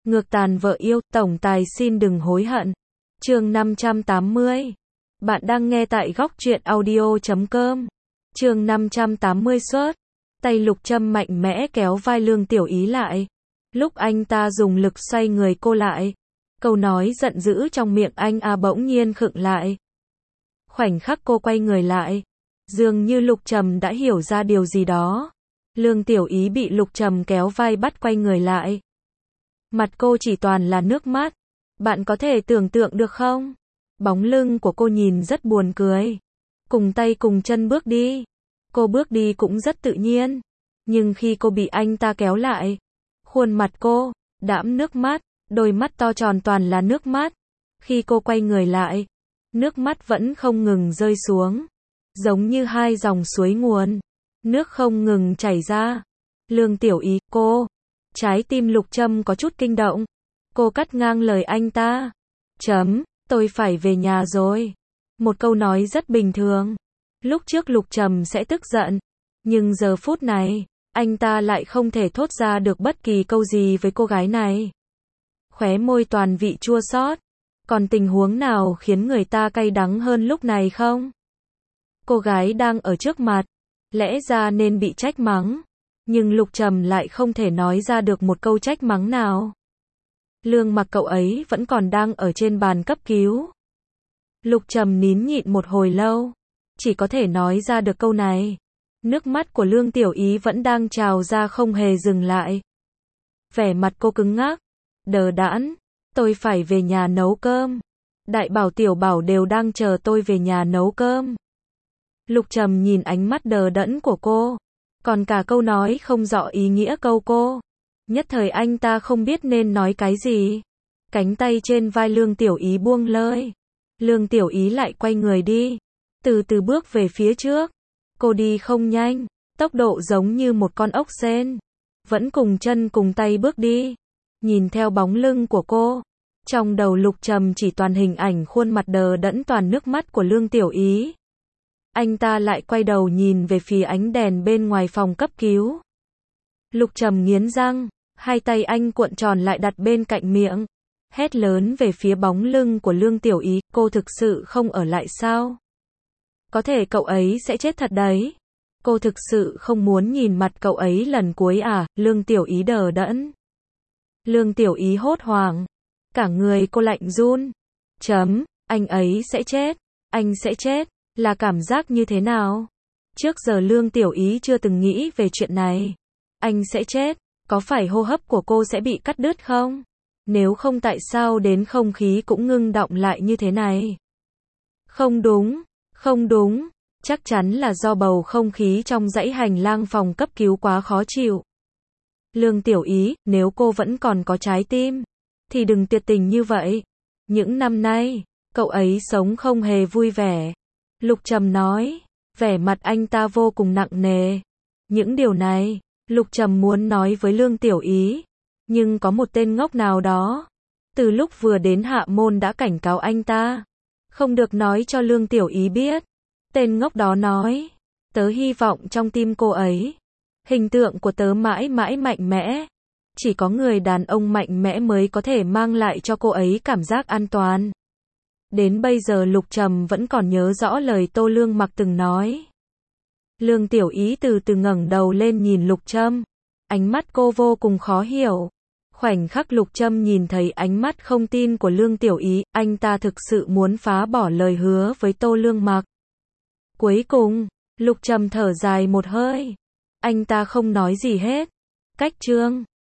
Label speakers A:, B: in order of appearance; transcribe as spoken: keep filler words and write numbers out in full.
A: Ngược tàn vợ yêu, tổng tài xin đừng hối hận. Chương năm trăm tám mươi. Bạn đang nghe tại góc truyện audio chấm com. Chương năm trăm tám mươi xuất. Tay Lục Trâm mạnh mẽ kéo vai Lương Tiểu Ý lại. Lúc anh ta dùng lực xoay người cô lại, câu nói giận dữ trong miệng anh a bỗng nhiên khựng lại. Khoảnh khắc cô quay người lại, dường như Lục Trầm đã hiểu ra điều gì đó. Lương Tiểu Ý bị Lục Trầm kéo vai bắt quay người lại. Mặt cô chỉ toàn là nước mắt. Bạn có thể tưởng tượng được không? Bóng lưng của cô nhìn rất buồn cười. Cùng tay cùng chân bước đi. Cô bước đi cũng rất tự nhiên. Nhưng khi cô bị anh ta kéo lại, khuôn mặt cô đẫm nước mắt, đôi mắt to tròn toàn là nước mắt. Khi cô quay người lại, nước mắt vẫn không ngừng rơi xuống, giống như hai dòng suối nguồn, nước không ngừng chảy ra. Lương Tiểu Ý, cô. Trái tim Lục Trâm có chút kinh động. Cô cắt ngang lời anh ta. Chấm, tôi phải về nhà rồi. Một câu nói rất bình thường. Lúc trước Lục Trầm sẽ tức giận, nhưng giờ phút này, anh ta lại không thể thốt ra được bất kỳ câu gì với cô gái này. Khóe môi toàn vị chua xót. Còn tình huống nào khiến người ta cay đắng hơn lúc này không? Cô gái đang ở trước mặt, lẽ ra nên bị trách mắng, nhưng Lục Trầm lại không thể nói ra được một câu trách mắng nào. Lương Mặc cậu ấy vẫn còn đang ở trên bàn cấp cứu. Lục Trầm nín nhịn một hồi lâu, chỉ có thể nói ra được câu này. Nước mắt của Lương Tiểu Ý vẫn đang trào ra không hề dừng lại. Vẻ mặt cô cứng ngắc, đờ đẫn. Tôi phải về nhà nấu cơm. Đại Bảo Tiểu Bảo đều đang chờ tôi về nhà nấu cơm. Lục Trầm nhìn ánh mắt đờ đẫn của cô, còn cả câu nói không rõ ý nghĩa câu cô. Nhất thời anh ta không biết nên nói cái gì. Cánh tay trên vai Lương Tiểu Ý buông lơi. Lương Tiểu Ý lại quay người đi, từ từ bước về phía trước. Cô đi không nhanh, tốc độ giống như một con ốc sên, vẫn cùng chân cùng tay bước đi. Nhìn theo bóng lưng của cô, trong đầu Lục Trầm chỉ toàn hình ảnh khuôn mặt đờ đẫn toàn nước mắt của Lương Tiểu Ý. Anh ta lại quay đầu nhìn về phía ánh đèn bên ngoài phòng cấp cứu. Lục Trầm nghiến răng, hai tay anh cuộn tròn lại đặt bên cạnh miệng, hét lớn về phía bóng lưng của Lương Tiểu Ý, cô thực sự không ở lại sao? Có thể cậu ấy sẽ chết thật đấy. Cô thực sự không muốn nhìn mặt cậu ấy lần cuối à? Lương Tiểu Ý đờ đẫn. Lương Tiểu Ý hốt hoảng, cả người cô lạnh run. Chấm, anh ấy sẽ chết, anh sẽ chết, là cảm giác như thế nào? Trước giờ Lương Tiểu Ý chưa từng nghĩ về chuyện này. Anh sẽ chết, có phải hô hấp của cô sẽ bị cắt đứt không? Nếu không tại sao đến không khí cũng ngưng đọng lại như thế này? Không đúng, không đúng, chắc chắn là do bầu không khí trong dãy hành lang phòng cấp cứu quá khó chịu. Lương Tiểu Ý, nếu cô vẫn còn có trái tim, thì đừng tuyệt tình như vậy. Những năm nay, cậu ấy sống không hề vui vẻ. Lục Trầm nói, vẻ mặt anh ta vô cùng nặng nề. Những điều này, Lục Trầm muốn nói với Lương Tiểu Ý, nhưng có một tên ngốc nào đó, từ lúc vừa đến Hạ Môn đã cảnh cáo anh ta, không được nói cho Lương Tiểu Ý biết. Tên ngốc đó nói, tớ hy vọng trong tim cô ấy, hình tượng của tớ mãi mãi mạnh mẽ. Chỉ có người đàn ông mạnh mẽ mới có thể mang lại cho cô ấy cảm giác an toàn. Đến bây giờ Lục Trầm vẫn còn nhớ rõ lời Tô Lương Mặc từng nói. Lương Tiểu Ý từ từ ngẩng đầu lên nhìn Lục Trâm. Ánh mắt cô vô cùng khó hiểu. Khoảnh khắc Lục Trâm nhìn thấy ánh mắt không tin của Lương Tiểu Ý, anh ta thực sự muốn phá bỏ lời hứa với Tô Lương Mặc. Cuối cùng, Lục Trầm thở dài một hơi. Anh ta không nói gì hết. Cách chương